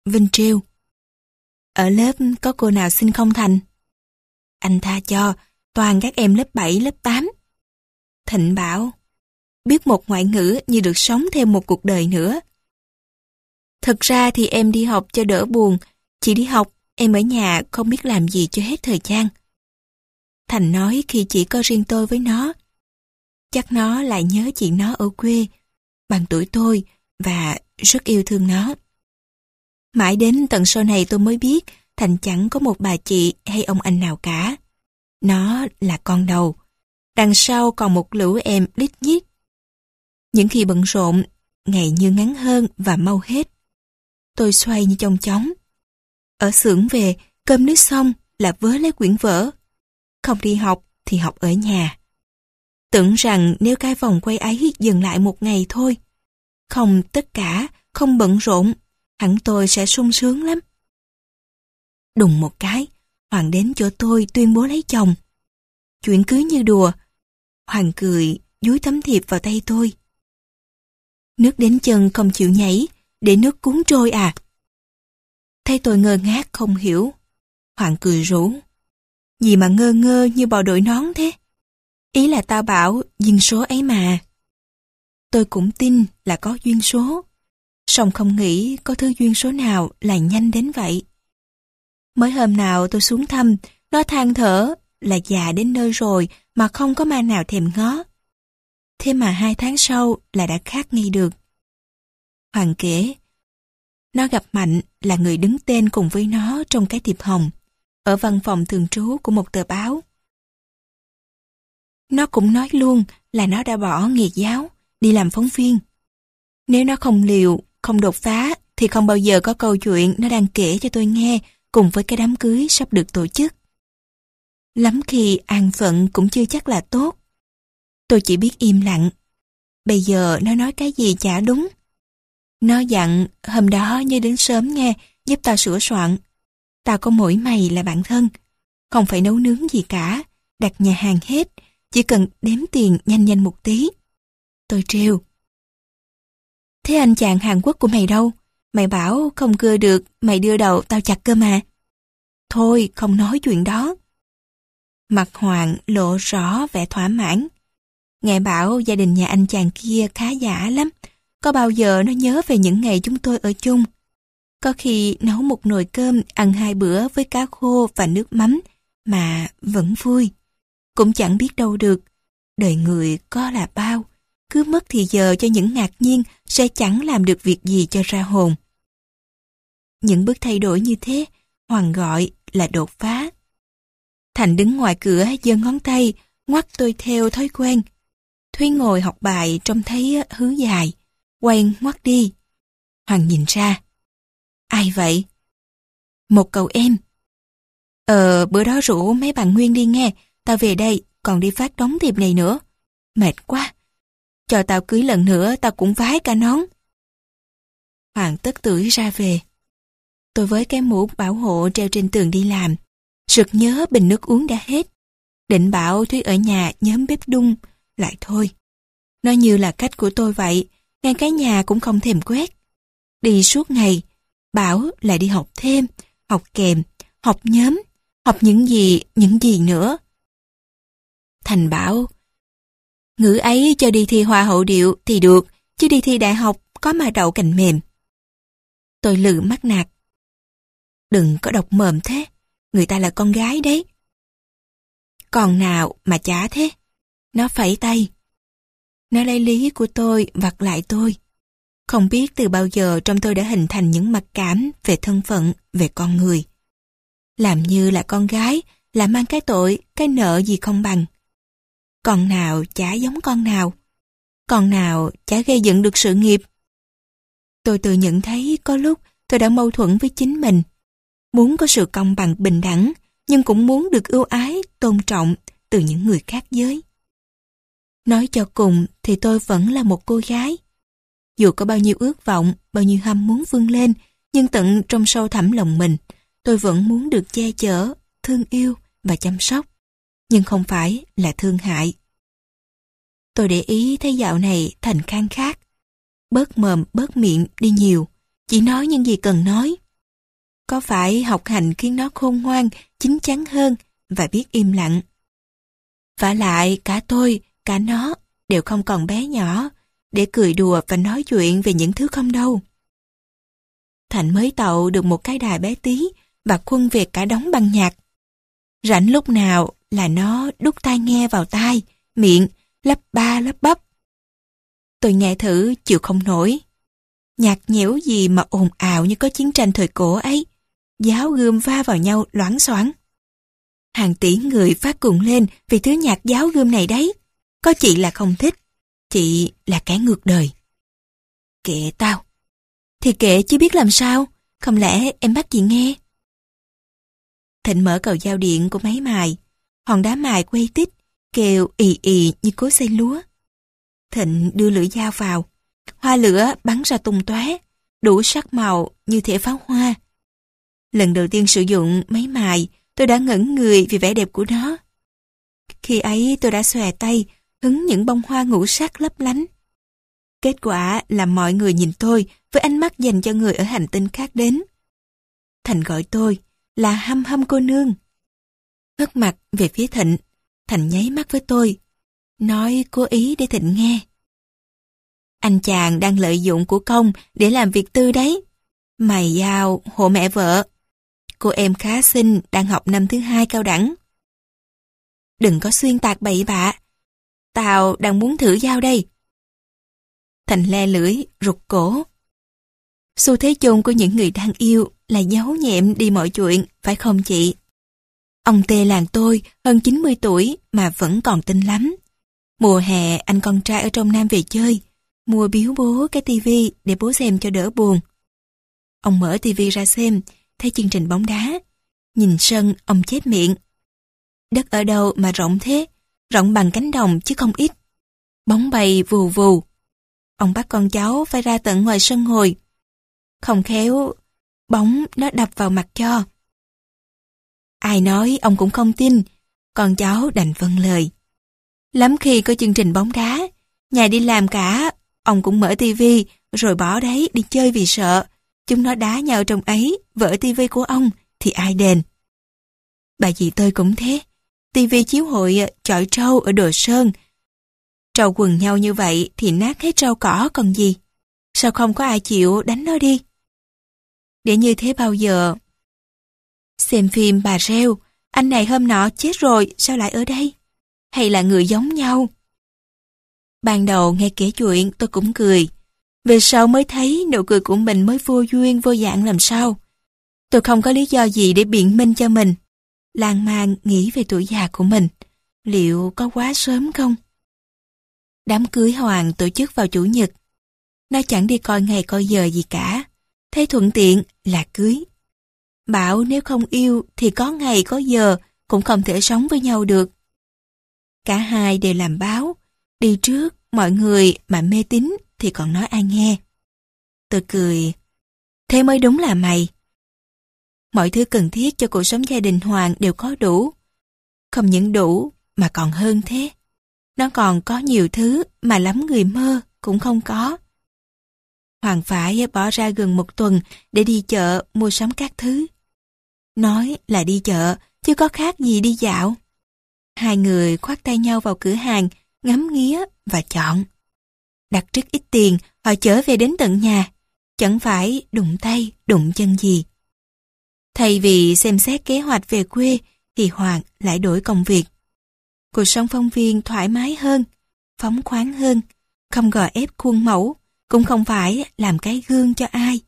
Vinh trêu. Ở lớp có cô nào xinh không Thành? Anh tha cho, toàn các em lớp bảy, lớp tám. Thịnh bảo, biết một ngoại ngữ như được sống thêm một cuộc đời nữa. Thực ra thì em đi học cho đỡ buồn, chỉ đi học, em ở nhà không biết làm gì cho hết thời gian. Thành nói khi chỉ có riêng tôi với nó, chắc nó lại nhớ chị nó ở quê, bằng tuổi tôi và rất yêu thương nó. Mãi đến tận sau này tôi mới biết Thành chẳng có một bà chị hay ông anh nào cả. Nó là con đầu. Đằng sau còn một lũ em lít nhít. Những khi bận rộn, ngày như ngắn hơn và mau hết. Tôi xoay như chong chóng. Ở xưởng về, cơm nước xong là vớ lấy quyển vở. Không đi học thì học ở nhà. Tưởng rằng nếu cái vòng quay ấy dừng lại một ngày thôi, không tất cả, không bận rộn, hẳn tôi sẽ sung sướng lắm. Đùng một cái, Hoàng đến chỗ tôi tuyên bố lấy chồng. Chuyện cưới như đùa. Hoàng cười, dúi tấm thiệp vào tay tôi. Nước đến chân không chịu nhảy, để nước cuốn trôi à? Thấy tôi ngơ ngác không hiểu. Hoàng cười rủ. Gì mà ngơ ngơ như bò đội nón thế? Ý là tao bảo duyên số ấy mà. Tôi cũng tin là có duyên số. Song không nghĩ có thứ duyên số nào là nhanh đến vậy. Mới hôm nào tôi xuống thăm, nó than thở là già đến nơi rồi mà không có ma nào thèm ngó. Thế mà hai tháng sau là đã khác ngay được. Hoàng kể, nó gặp Mạnh là người đứng tên cùng với nó trong cái thiệp hồng, ở văn phòng thường trú của một tờ báo. Nó cũng nói luôn là nó đã bỏ nghề giáo, đi làm phóng viên. Nếu nó không liều, không đột phá, thì không bao giờ có câu chuyện nó đang kể cho tôi nghe cùng với cái đám cưới sắp được tổ chức. Lắm khi an phận cũng chưa chắc là tốt. Tôi chỉ biết im lặng. Bây giờ nó nói cái gì chả đúng. Nó dặn hôm đó nhớ đến sớm nghe, giúp tao sửa soạn. Tao có mỗi mày là bạn thân. Không phải nấu nướng gì cả, đặt nhà hàng hết, chỉ cần đếm tiền nhanh nhanh một tí. Tôi trêu. Thế anh chàng Hàn Quốc của mày đâu? Mày bảo không cưa được, mày đưa đầu tao chặt cơ mà. Thôi, không nói chuyện đó. Mặt Hoàng lộ rõ vẻ thỏa mãn. Nghe bảo gia đình nhà anh chàng kia khá giả lắm. Có bao giờ nó nhớ về những ngày chúng tôi ở chung. Có khi nấu một nồi cơm ăn hai bữa với cá khô và nước mắm mà vẫn vui. Cũng chẳng biết đâu được. Đời người có là bao. Cứ mất thì giờ cho những ngạc nhiên sẽ chẳng làm được việc gì cho ra hồn. Những bước thay đổi như thế, Hoàng gọi là đột phá. Thành đứng ngoài cửa giơ ngón tay, ngoắt tôi theo thói quen. Thúy ngồi học bài trông thấy hứ dài, quay ngoắt đi. Hoàng nhìn ra. Ai vậy? Một cậu em. Ờ, bữa đó rủ mấy bạn Nguyên đi nghe, tao về đây, còn đi phát đống thiệp này nữa. Mệt quá. Cho tao cưới lần nữa, tao cũng vái cả nón. Hoàng tất tưởi ra về. Tôi với cái mũ bảo hộ treo trên tường đi làm. Sực nhớ bình nước uống đã hết. Định bảo Thúy ở nhà nhóm bếp đun, lại thôi. Nó như là cách của tôi vậy, ngay cái nhà cũng không thèm quét. Đi suốt ngày, bảo lại đi học thêm, học kèm, học nhóm, học những gì, những gì nữa. Thành bảo, ngữ ấy cho đi thi hoa hậu điệu thì được, chứ đi thi đại học có mà đậu cành mềm. Tôi lừ mắt nạt. Đừng có độc mồm thế, người ta là con gái đấy. Còn nào mà chả thế. Nó phẩy tay. Nó lấy lý của tôi vặt lại tôi. Không biết từ bao giờ trong tôi đã hình thành những mặc cảm về thân phận, về con người. Làm như là con gái, là mang cái tội, cái nợ gì không bằng. Con nào chả giống con nào. Con nào chả gây dựng được sự nghiệp. Tôi tự nhận thấy có lúc tôi đã mâu thuẫn với chính mình. Muốn có sự công bằng bình đẳng, nhưng cũng muốn được ưu ái, tôn trọng từ những người khác giới. Nói cho cùng thì tôi vẫn là một cô gái. Dù có bao nhiêu ước vọng, bao nhiêu ham muốn vươn lên, nhưng tận trong sâu thẳm lòng mình, tôi vẫn muốn được che chở, thương yêu và chăm sóc, nhưng không phải là thương hại. Tôi để ý thấy dạo này Thành khang khát, bớt mồm bớt miệng đi nhiều, chỉ nói những gì cần nói, Có phải học hành khiến nó khôn ngoan, chín chắn hơn và biết im lặng? Vả lại cả tôi, cả nó đều không còn bé nhỏ để cười đùa và nói chuyện về những thứ không đâu. Thành mới tậu được một cái đài bé tí và khuân việc cả đống băng nhạc. Rảnh lúc nào là nó đút tai nghe vào tai, miệng, lắp ba lắp bắp. Tôi nghe thử chịu không nổi. Nhạc nhẽo gì mà ồn ào như có chiến tranh thời cổ ấy. Giáo gươm va vào nhau loảng xoảng. Hàng tỷ người phát cuồng lên vì thứ nhạc giáo gươm này đấy. Có chị là không thích. Chị là kẻ ngược đời. Kệ tao. Thì kệ chứ biết làm sao. Không lẽ em bắt chị nghe? Thịnh mở cầu giao điện của máy mài. Hòn đá mài quay tít, kêu ì ì như cối xay lúa. Thịnh đưa lưỡi dao vào. Hoa lửa bắn ra tung tóe, đủ sắc màu như thể pháo hoa. Lần đầu tiên sử dụng máy mài, tôi đã ngẩn người vì vẻ đẹp của nó. Khi ấy tôi đã xòe tay, hứng những bông hoa ngũ sắc lấp lánh. Kết quả là mọi người nhìn tôi với ánh mắt dành cho người ở hành tinh khác đến. Thành gọi tôi là Hâm Hâm cô nương. Ngước mặt về phía Thịnh, Thành nháy mắt với tôi, nói cố ý để Thịnh nghe. Anh chàng đang lợi dụng của công để làm việc tư đấy. Mày giao hộ mẹ vợ. Cô em khá xinh, đang học năm thứ hai cao đẳng. Đừng có xuyên tạc bậy bạ. Tao đang muốn thử giao đây. Thành le lưỡi, rụt cổ. Xu thế chung của những người đang yêu là giấu nhẹm đi mọi chuyện, phải không chị? Ông Tê làng tôi hơn chín mươi tuổi mà vẫn còn tinh lắm. Mùa hè anh con trai ở trong Nam về chơi, mua biếu bố cái tivi để bố xem cho đỡ buồn. Ông mở tivi ra xem, thấy chương trình bóng đá. Nhìn sân, ông chép miệng. Đất ở đâu mà rộng thế, rộng bằng cánh đồng chứ không ít. Bóng bay vù vù. Ông bắt con cháu phải ra tận ngoài sân ngồi. Không khéo, bóng nó đập vào mặt cho. Ai nói ông cũng không tin, con cháu đành vâng lời. Lắm khi có chương trình bóng đá, nhà đi làm cả, ông cũng mở tivi rồi bỏ đấy đi chơi vì sợ. Chúng nó đá nhau trong ấy, vỡ tivi của ông thì ai đền. Bà dì tôi cũng thế, tivi chiếu hội chọi trâu ở Đồ Sơn. Trâu quần nhau như vậy thì nát hết rau cỏ còn gì. Sao không có ai chịu đánh nó đi? Để như thế bao giờ? Xem phim bà reo, anh này hôm nọ chết rồi, sao lại ở đây? Hay là người giống nhau? Ban đầu nghe kể chuyện tôi cũng cười. Về sau mới thấy nụ cười của mình mới vô duyên vô dạng làm sao. Tôi không có lý do gì để biện minh cho mình. Lan man nghĩ về tuổi già của mình. Liệu có quá sớm không? Đám cưới Hoàng tổ chức vào Chủ nhật. Nó chẳng đi coi ngày coi giờ gì cả. Thấy thuận tiện là cưới. Bảo nếu không yêu thì có ngày có giờ cũng không thể sống với nhau được. Cả hai đều làm báo. Đi trước mọi người mà mê tín thì còn nói ai nghe. Tôi cười. Thế mới đúng là mày. Mọi thứ cần thiết cho cuộc sống gia đình Hoàng đều có đủ. Không những đủ mà còn hơn thế. Nó còn có nhiều thứ mà lắm người mơ cũng không có. Hoàng phải bỏ ra gần một tuần để đi chợ mua sắm các thứ. Nói là đi chợ chứ có khác gì đi dạo. Hai người khoác tay nhau vào cửa hàng, ngắm nghía và chọn. Đặt rất ít tiền, họ chở về đến tận nhà. Chẳng phải đụng tay, đụng chân gì. Thay vì xem xét kế hoạch về quê, thì Hoàng lại đổi công việc. Cuộc sống phóng viên thoải mái hơn, phóng khoáng hơn, không gò ép khuôn mẫu, cũng không phải làm cái gương cho ai.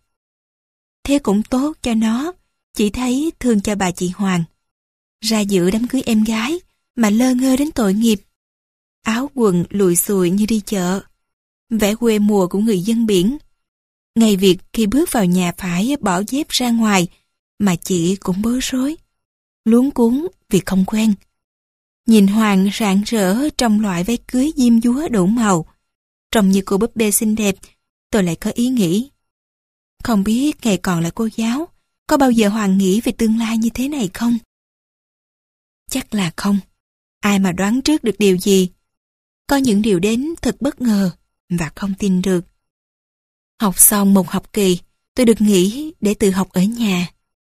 Thế cũng tốt cho nó, chỉ thấy thương cho bà chị Hoàng. Ra dự đám cưới em gái, mà lơ ngơ đến tội nghiệp. Áo quần lùi xùi như đi chợ. Vẻ quê mùa của người dân biển. Ngày việc khi bước vào nhà phải bỏ dép ra ngoài, mà chị cũng bối rối. Luống cuống vì không quen. Nhìn Hoàng rạng rỡ trong loại váy cưới diêm dúa đủ màu. Trông như cô búp bê xinh đẹp, tôi lại có ý nghĩ. Không biết ngày còn là cô giáo, có bao giờ Hoàng nghĩ về tương lai như thế này không? Chắc là không. Ai mà đoán trước được điều gì? Có những điều đến thật bất ngờ và không tin được. Học xong một học kỳ, tôi được nghỉ để tự học ở nhà.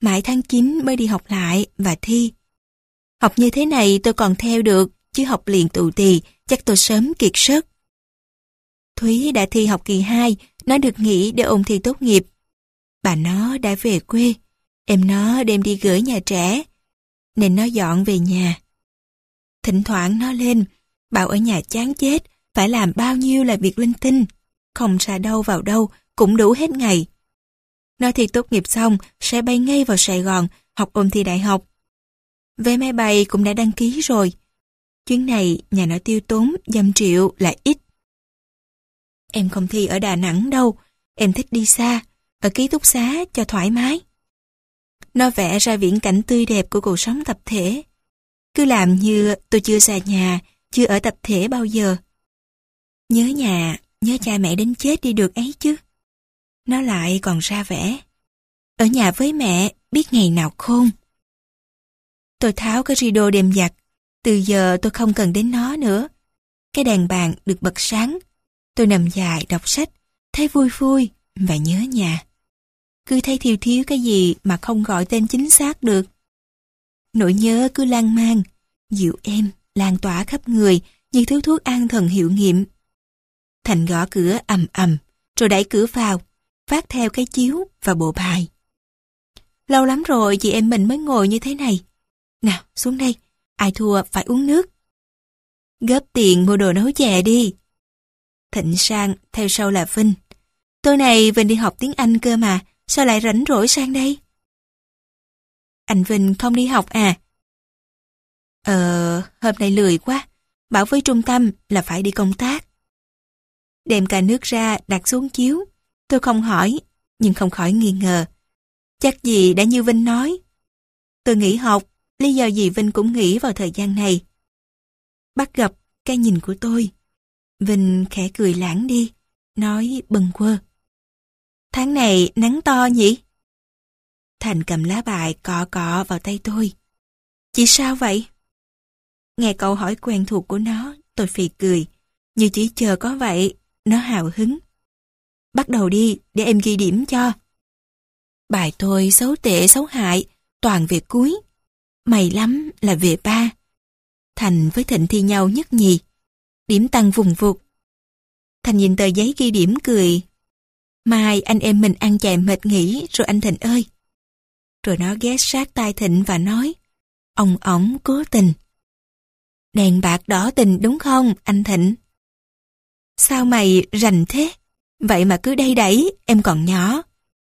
Mãi tháng chín mới đi học lại và thi. Học như thế này tôi còn theo được, chứ học liền tù tì, chắc tôi sớm kiệt sức. Thúy đã thi học kỳ hai, nó được nghỉ để ôn thi tốt nghiệp. Bà nó đã về quê, em nó đem đi gửi nhà trẻ, nên nó dọn về nhà. Thỉnh thoảng nó lên, bảo ở nhà chán chết, phải làm bao nhiêu là việc linh tinh, không ra đâu vào đâu, cũng đủ hết ngày. Nó thi tốt nghiệp xong, sẽ bay ngay vào Sài Gòn, học ôn thi đại học. Vé máy bay cũng đã đăng ký rồi. Chuyến này nhà nó tiêu tốn dăm triệu là ít. Em không thi ở Đà Nẵng đâu, em thích đi xa, ở ký túc xá cho thoải mái. Nó vẽ ra viễn cảnh tươi đẹp của cuộc sống tập thể. Cứ làm như tôi chưa xa nhà, chưa ở tập thể bao giờ. Nhớ nhà, nhớ cha mẹ đến chết đi được ấy chứ. Nó lại còn ra vẽ. Ở nhà với mẹ, biết ngày nào khôn. Tôi tháo cái rideau đem giặt. Từ giờ tôi không cần đến nó nữa. Cái đèn bàn được bật sáng. Tôi nằm dài đọc sách, thấy vui vui và nhớ nhà. Cứ thấy thiếu thiếu cái gì mà không gọi tên chính xác được. Nỗi nhớ cứ lan man, dịu êm, lan tỏa khắp người như thứ thuốc an thần hiệu nghiệm. Thành gõ cửa ầm ầm, rồi đẩy cửa vào, vác theo cái chiếu và bộ bài. Lâu lắm rồi chị em mình mới ngồi như thế này. Nào, xuống đây, ai thua phải uống nước. Góp tiền mua đồ nấu chè đi. Thịnh sang, theo sau là Vinh. Tối nay Vinh đi học tiếng Anh cơ mà, sao lại rảnh rỗi sang đây? Anh Vinh không đi học à? Ờ, hôm nay lười quá, bảo với trung tâm là phải đi công tác. Đem cả nước ra đặt xuống chiếu, tôi không hỏi, nhưng không khỏi nghi ngờ. Chắc gì đã như Vinh nói. Tôi nghỉ học, lý do gì Vinh cũng nghỉ vào thời gian này. Bắt gặp cái nhìn của tôi, Vinh khẽ cười lãng đi, nói bâng quơ. Tháng này nắng to nhỉ? Thành cầm lá bài cọ cọ vào tay tôi. Chị sao vậy? Nghe câu hỏi quen thuộc của nó, tôi phì cười. Như chỉ chờ có vậy, nó hào hứng. Bắt đầu đi, để em ghi điểm cho. Bài tôi xấu tệ xấu hại, toàn về cuối. May lắm là về ba. Thành với Thịnh thi nhau nhất nhì. Điểm tăng vùng vụt. Thành nhìn tờ giấy ghi điểm cười. Mai anh em mình ăn chạy mệt nghỉ rồi anh Thịnh ơi. Rồi nó ghé sát tai Thịnh và nói, ông ổng cố tình. Đèn bạc đỏ tình đúng không anh Thịnh? Sao mày rành thế? Vậy mà cứ đây đẩy, em còn nhỏ.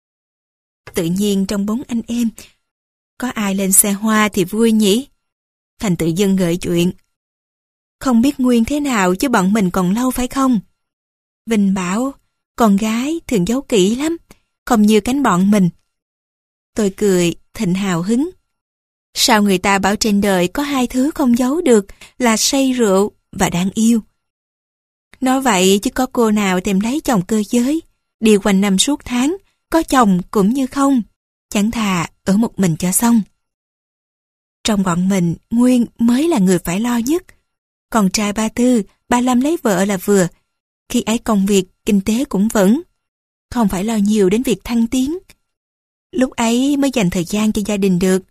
Tự nhiên trong bốn anh em, có ai lên xe hoa thì vui nhỉ? Thành tự dưng gợi chuyện. Không biết nguyên thế nào chứ bọn mình còn lâu phải không? Vinh bảo, con gái thường giấu kỹ lắm, không như cánh bọn mình. Tôi cười, Thịnh hào hứng. Sao người ta bảo trên đời có hai thứ không giấu được là say rượu và đáng yêu. Nói vậy chứ có cô nào tìm lấy chồng cơ giới, đi quanh năm suốt tháng, có chồng cũng như không, chẳng thà ở một mình cho xong. Trong bọn mình, Nguyên mới là người phải lo nhất. Còn trai ba tư, ba năm lấy vợ là vừa. Khi ấy công việc, kinh tế cũng vững. Không phải lo nhiều đến việc thăng tiến. Lúc ấy mới dành thời gian cho gia đình được.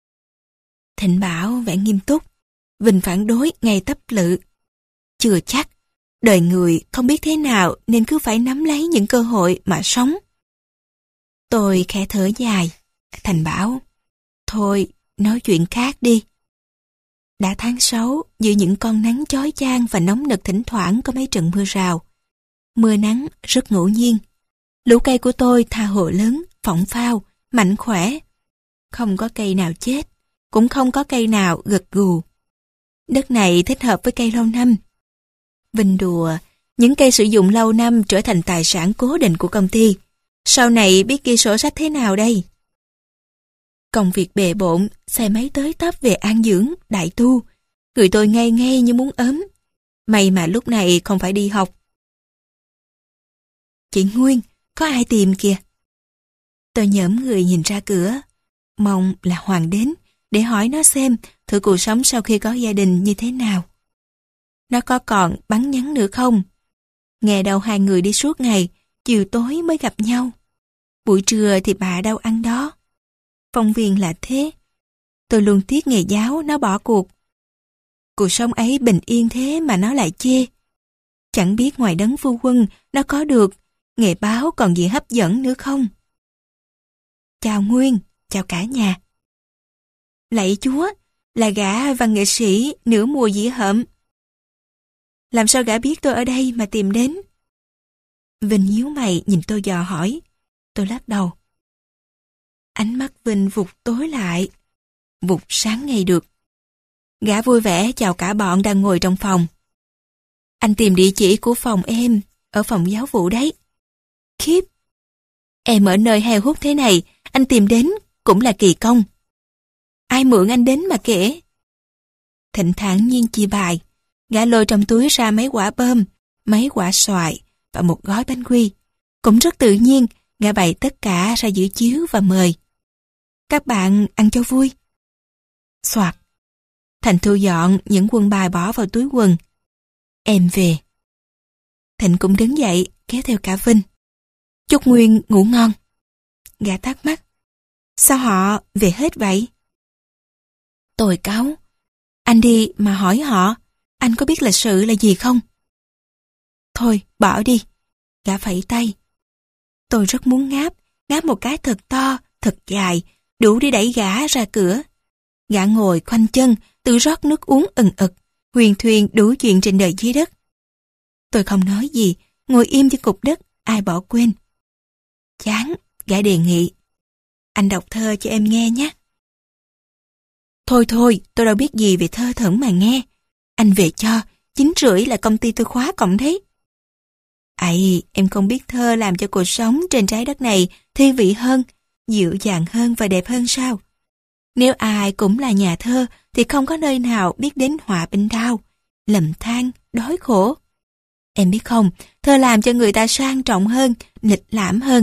Thịnh bảo vẻ nghiêm túc. Vinh phản đối ngay tấp lự. Chưa chắc. Đời người không biết thế nào nên cứ phải nắm lấy những cơ hội mà sống. Tôi khẽ thở dài. Thành bảo, thôi, nói chuyện khác đi. Đã tháng sáu, giữa những con nắng chói chang và nóng nực thỉnh thoảng có mấy trận mưa rào. Mưa nắng rất ngẫu nhiên. Lũ cây của tôi tha hồ lớn, phỏng phao, mạnh khỏe. Không có cây nào chết, cũng không có cây nào gật gù. Đất này thích hợp với cây lâu năm. Vinh đùa, những cây sử dụng lâu năm trở thành tài sản cố định của công ty. Sau này biết ghi sổ sách thế nào đây? Công việc bề bộn, xe máy tới tấp về an dưỡng, đại tu. Người tôi ngây ngây như muốn ốm. May mà lúc này không phải đi học. Chị Nguyên, có ai tìm kìa? Tôi nhỡm người nhìn ra cửa. Mong là Hoàng đến để hỏi nó xem thử cuộc sống sau khi có gia đình như thế nào. Nó có còn bắn nhắn nữa không? Nghe đâu hai người đi suốt ngày, chiều tối mới gặp nhau. Buổi trưa thì bà đâu ăn đó. Phong viên là thế. Tôi luôn tiếc nghề giáo nó bỏ cuộc. Cuộc sống ấy bình yên thế mà nó lại chê. Chẳng biết ngoài đấng phu quân nó có được nghề báo còn gì hấp dẫn nữa không? Chào Nguyên, chào cả nhà. Lạy Chúa, là gã văn nghệ sĩ nửa mùa dĩ hợm. Làm sao gã biết tôi ở đây mà tìm đến? Vinh nhíu mày nhìn tôi dò hỏi. Tôi lắc đầu. Ánh mắt Vinh vụt tối lại, vụt sáng ngay được. Gã vui vẻ chào cả bọn đang ngồi trong phòng. Anh tìm địa chỉ của phòng em, ở phòng giáo vụ đấy. Khiếp! Em ở nơi heo hút thế này, anh tìm đến cũng là kỳ công. Ai mượn anh đến mà kể? Thịnh thản nhiên chia bài, gã lôi trong túi ra mấy quả bơm, mấy quả xoài và một gói bánh quy. Cũng rất tự nhiên, gã bày tất cả ra giữa chiếu và mời. Các bạn ăn cho vui. Soạt. Thành thu dọn những quân bài bỏ vào túi quần. Em về. Thịnh cũng đứng dậy, kéo theo cả Vinh. Chúc Nguyên ngủ ngon. Gã thắc mắc. Sao họ về hết vậy? Tôi cáu. Anh đi mà hỏi họ, anh có biết lịch sự là gì không? Thôi, bỏ đi. Gã phẩy tay. Tôi rất muốn ngáp, ngáp một cái thật to, thật dài, đủ để đẩy gã ra cửa. Gã ngồi khoanh chân, tự rót nước uống ừng ực, huyền thuyên đủ chuyện trên đời dưới đất. Tôi không nói gì, ngồi im trên cục đất, ai bỏ quên. Chán, gã đề nghị. Anh đọc thơ cho em nghe nhé. Thôi thôi, tôi đâu biết gì về thơ thẩn mà nghe. Anh về cho, chín rưỡi là công ty tôi khóa cổng đấy. Ây, em không biết thơ làm cho cuộc sống trên trái đất này thi vị hơn, dịu dàng hơn và đẹp hơn sao? Nếu ai cũng là nhà thơ thì không có nơi nào biết đến họa binh đao, lầm than, đói khổ. Em biết không, thơ làm cho người ta sang trọng hơn, lịch lãm hơn.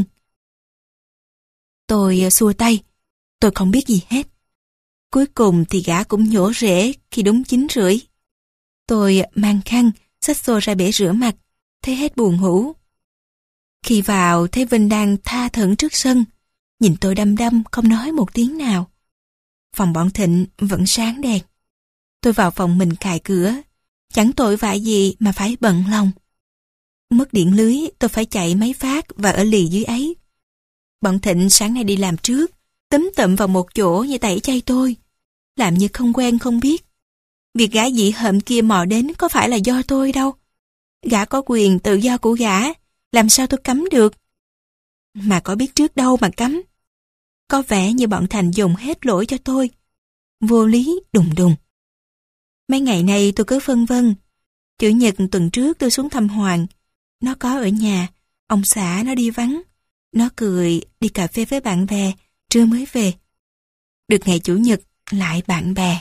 Tôi xua tay, tôi không biết gì hết. Cuối cùng thì gã cũng nhổ rễ khi đúng chín rưỡi. Tôi mang khăn, xách xô ra bể rửa mặt, thấy hết buồn ngủ. Khi vào thấy Vinh đang tha thẩn trước sân, nhìn tôi đăm đăm không nói một tiếng nào. Phòng bọn Thịnh vẫn sáng đèn. Tôi vào phòng mình cài cửa, chẳng tội vạ gì mà phải bận lòng. Mất điện lưới tôi phải chạy mấy phát và ở lì dưới ấy. Bọn Thịnh sáng nay đi làm trước, túm tụm vào một chỗ như tẩy chay tôi, làm như không quen không biết. Việc gã dị hợm kia mò đến có phải là do tôi đâu. Gã có quyền tự do của gã, làm sao tôi cấm được? Mà có biết trước đâu mà cấm. Có vẻ như bọn Thành dùng hết lỗi cho tôi. Vô lý đùng đùng. Mấy ngày nay tôi cứ phân vân. Chủ nhật tuần trước tôi xuống thăm Hoàng. Nó có ở nhà, ông xã nó đi vắng. Nó cười đi cà phê với bạn bè, trưa mới về. Được ngày chủ nhật lại bạn bè.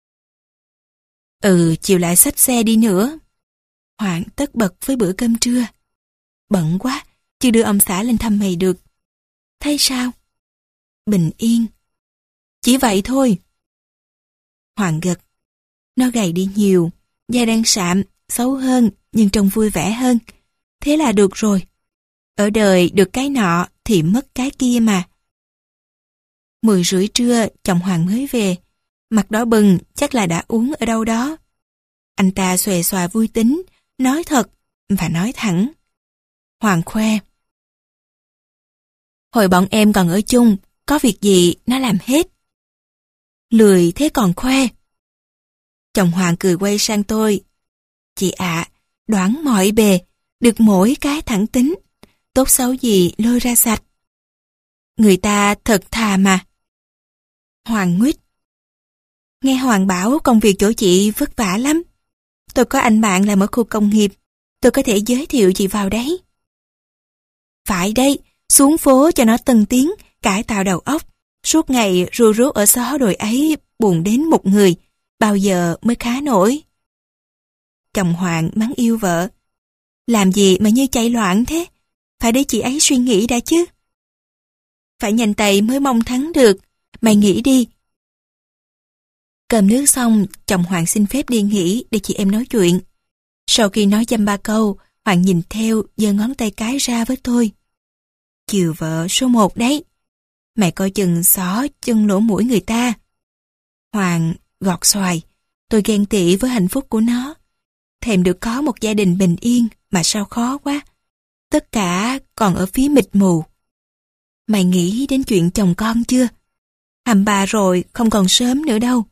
Ừ, chiều lại xách xe đi nữa. Hoàng tất bật với bữa cơm trưa. Bận quá, chưa đưa ông xã lên thăm mày được. Thấy sao? Bình yên. Chỉ vậy thôi. Hoàng gật. Nó gầy đi nhiều, da đang sạm, xấu hơn nhưng trông vui vẻ hơn. Thế là được rồi. Ở đời được cái nọ thì mất cái kia mà. Mười rưỡi trưa chồng Hoàng mới về. Mặt đỏ bừng chắc là đã uống ở đâu đó. Anh ta xòe xòa vui tính, nói thật và nói thẳng. Hoàng khoe. Hồi bọn em còn ở chung, có việc gì nó làm hết. Lười thế còn khoe. Chồng Hoàng cười quay sang tôi. Chị ạ, à, đoán mọi bề, được mỗi cái thẳng tính, tốt xấu gì lôi ra sạch. Người ta thật thà mà. Hoàng nguyết. Nghe Hoàng bảo công việc chỗ chị vất vả lắm. Tôi có anh bạn làm ở khu công nghiệp, tôi có thể giới thiệu chị vào đấy. Phải đây, xuống phố cho nó tân tiến, cải tạo đầu óc. Suốt ngày ru rú ở xó đồi ấy buồn đến một người, bao giờ mới khá nổi. Chồng Hoàng mắng yêu vợ. Làm gì mà như chạy loạn thế? Phải để chị ấy suy nghĩ đã chứ. Phải nhanh tay mới mong thắng được. Mày nghĩ đi. Cơm nước xong, chồng Hoàng xin phép đi nghỉ để chị em nói chuyện. Sau khi nói dăm ba câu, Hoàng nhìn theo, giơ ngón tay cái ra với tôi. Chiều vợ số một đấy. Mày coi chừng xỏ chân lỗ mũi người ta. Hoàng gọt xoài. Tôi ghen tị với hạnh phúc của nó. Thèm được có một gia đình bình yên mà sao khó quá. Tất cả còn ở phía mịt mù. Mày nghĩ đến chuyện chồng con chưa? Hầm bà rồi, không còn sớm nữa đâu.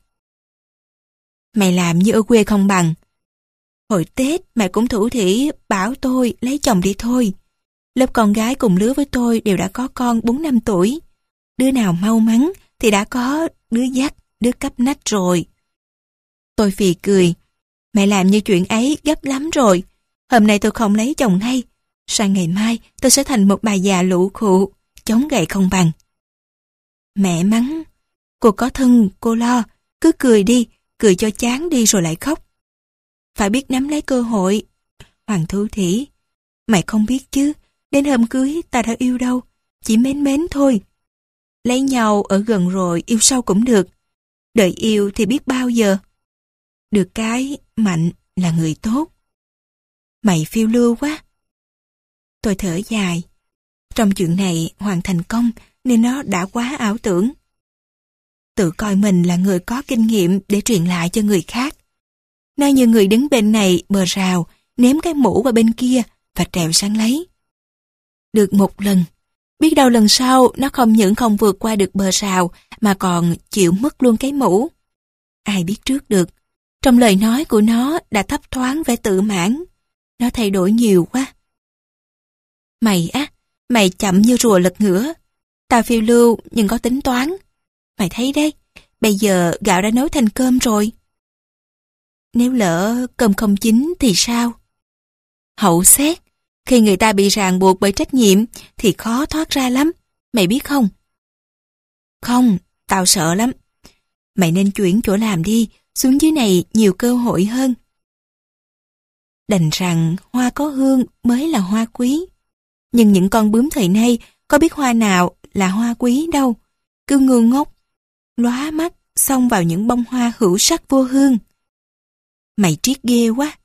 Mày làm như ở quê không bằng. Hồi Tết mẹ cũng thủ thỉ bảo tôi lấy chồng đi thôi. Lớp con gái cùng lứa với tôi đều đã có con bốn năm tuổi. Đứa nào mau mắn thì đã có đứa dắt, đứa cấp nách rồi. Tôi phì cười. Mẹ làm như chuyện ấy gấp lắm rồi. Hôm nay tôi không lấy chồng ngay. Sang ngày mai tôi sẽ thành một bà già lụ khụ, chống gậy không bằng. Mẹ mắng. Cô có thân, cô lo. Cứ cười đi, cười cho chán đi rồi lại khóc. Phải biết nắm lấy cơ hội. Hoàng thủ thỉ. Mày không biết chứ, đến hôm cưới ta đã yêu đâu. Chỉ mến mến thôi. Lấy nhau ở gần rồi yêu sau cũng được. Đợi yêu thì biết bao giờ. Được cái Mạnh là người tốt. Mày phiêu lưu quá. Tôi thở dài. Trong chuyện này Hoàng thành công nên nó đã quá ảo tưởng. Tự coi mình là người có kinh nghiệm để truyền lại cho người khác. Nó như người đứng bên này bờ rào, ném cái mũ vào bên kia và trèo sang lấy. Được một lần, biết đâu lần sau nó không những không vượt qua được bờ rào mà còn chịu mất luôn cái mũ. Ai biết trước được, trong lời nói của nó đã thấp thoáng vẻ tự mãn. Nó thay đổi nhiều quá. Mày á, mày chậm như rùa lật ngửa. Tao phiêu lưu nhưng có tính toán. Mày thấy đấy, bây giờ gạo đã nấu thành cơm rồi. Nếu lỡ cơm không chín thì sao? Hậu xét, khi người ta bị ràng buộc bởi trách nhiệm thì khó thoát ra lắm, mày biết không? Không, tao sợ lắm. Mày nên chuyển chỗ làm đi, xuống dưới này nhiều cơ hội hơn. Đành rằng hoa có hương mới là hoa quý. Nhưng những con bướm thời nay có biết hoa nào là hoa quý đâu. Cứ ngu ngốc, lóa mắt xông vào những bông hoa hữu sắc vô hương. Mày triết ghê quá.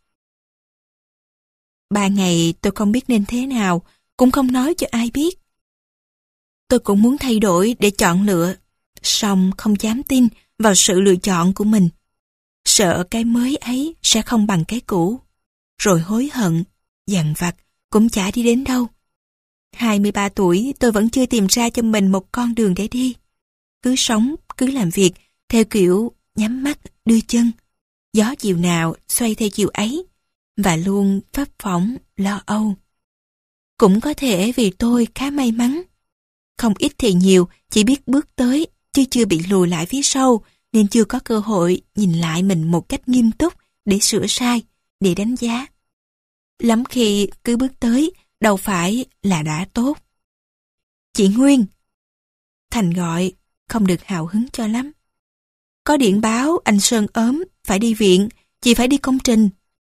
Ba ngày tôi không biết nên thế nào, cũng không nói cho ai biết. Tôi cũng muốn thay đổi để chọn lựa, song không dám tin vào sự lựa chọn của mình. Sợ cái mới ấy sẽ không bằng cái cũ. Rồi hối hận, dằn vặt cũng chả đi đến đâu. hai mươi ba tuổi tôi vẫn chưa tìm ra cho mình một con đường để đi. Cứ sống, cứ làm việc theo kiểu nhắm mắt đưa chân. Gió chiều nào xoay theo chiều ấy, và luôn phấp phỏng lo âu. Cũng có thể vì tôi khá may mắn. Không ít thì nhiều, chỉ biết bước tới, chứ chưa bị lùi lại phía sau, nên chưa có cơ hội nhìn lại mình một cách nghiêm túc để sửa sai, để đánh giá. Lắm khi cứ bước tới, đâu phải là đã tốt. Chị Nguyên. Thành gọi, không được hào hứng cho lắm. Có điện báo anh Sơn ốm, phải đi viện, chị phải đi công trình.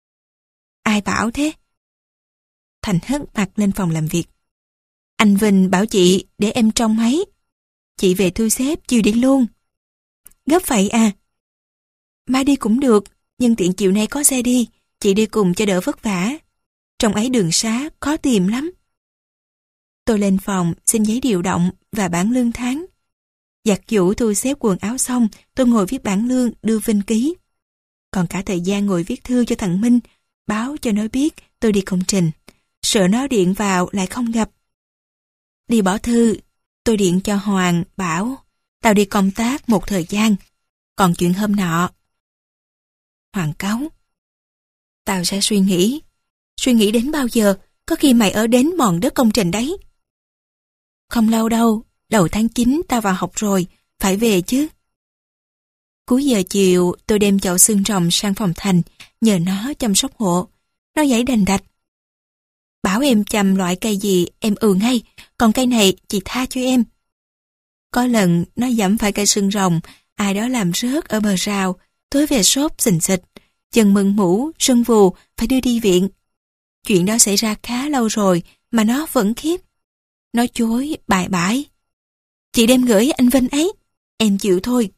Ai bảo thế? Thành hất mặt lên phòng làm việc. Anh Vinh bảo chị để em trông máy. Chị về thu xếp chiều đi luôn. Gấp vậy à? Mai đi cũng được, nhưng tiện chiều nay có xe đi, chị đi cùng cho đỡ vất vả. Trong ấy đường xá khó tìm lắm. Tôi lên phòng xin giấy điều động và bảng lương tháng. Giặt giũ thu xếp quần áo xong, tôi ngồi viết bảng lương đưa Vinh ký. Còn cả thời gian ngồi viết thư cho thằng Minh, báo cho nó biết tôi đi công trình. Sợ nó điện vào lại không gặp. Đi bỏ thư, tôi điện cho Hoàng bảo tao đi công tác một thời gian. Còn chuyện hôm nọ. Hoàng cáu. Tao sẽ suy nghĩ. Suy nghĩ đến bao giờ? Có khi mày ở đến mòn đất công trình đấy. Không lâu đâu, đầu tháng chín tao vào học rồi, phải về chứ. Cuối giờ chiều tôi đem chậu xương rồng sang phòng Thành, nhờ nó chăm sóc hộ. Nó giãy đành đạch. Bảo em chăm loại cây gì em ừ ngay, còn cây này chị tha cho em. Có lần nó dẫm phải cây xương rồng, ai đó làm rớt ở bờ rào, tối về sốt xình xịch, chân mừng mũ, sưng vù, phải đưa đi viện. Chuyện đó xảy ra khá lâu rồi mà nó vẫn khiếp. Nó chối bại bãi. Chị đem gửi anh Vinh ấy, em chịu thôi.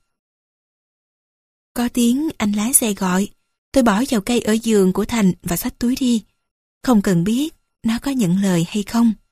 Có tiếng anh lái xe gọi, tôi bỏ vào cây ở giường của Thành và xách túi đi. Không cần biết nó có nhận lời hay không.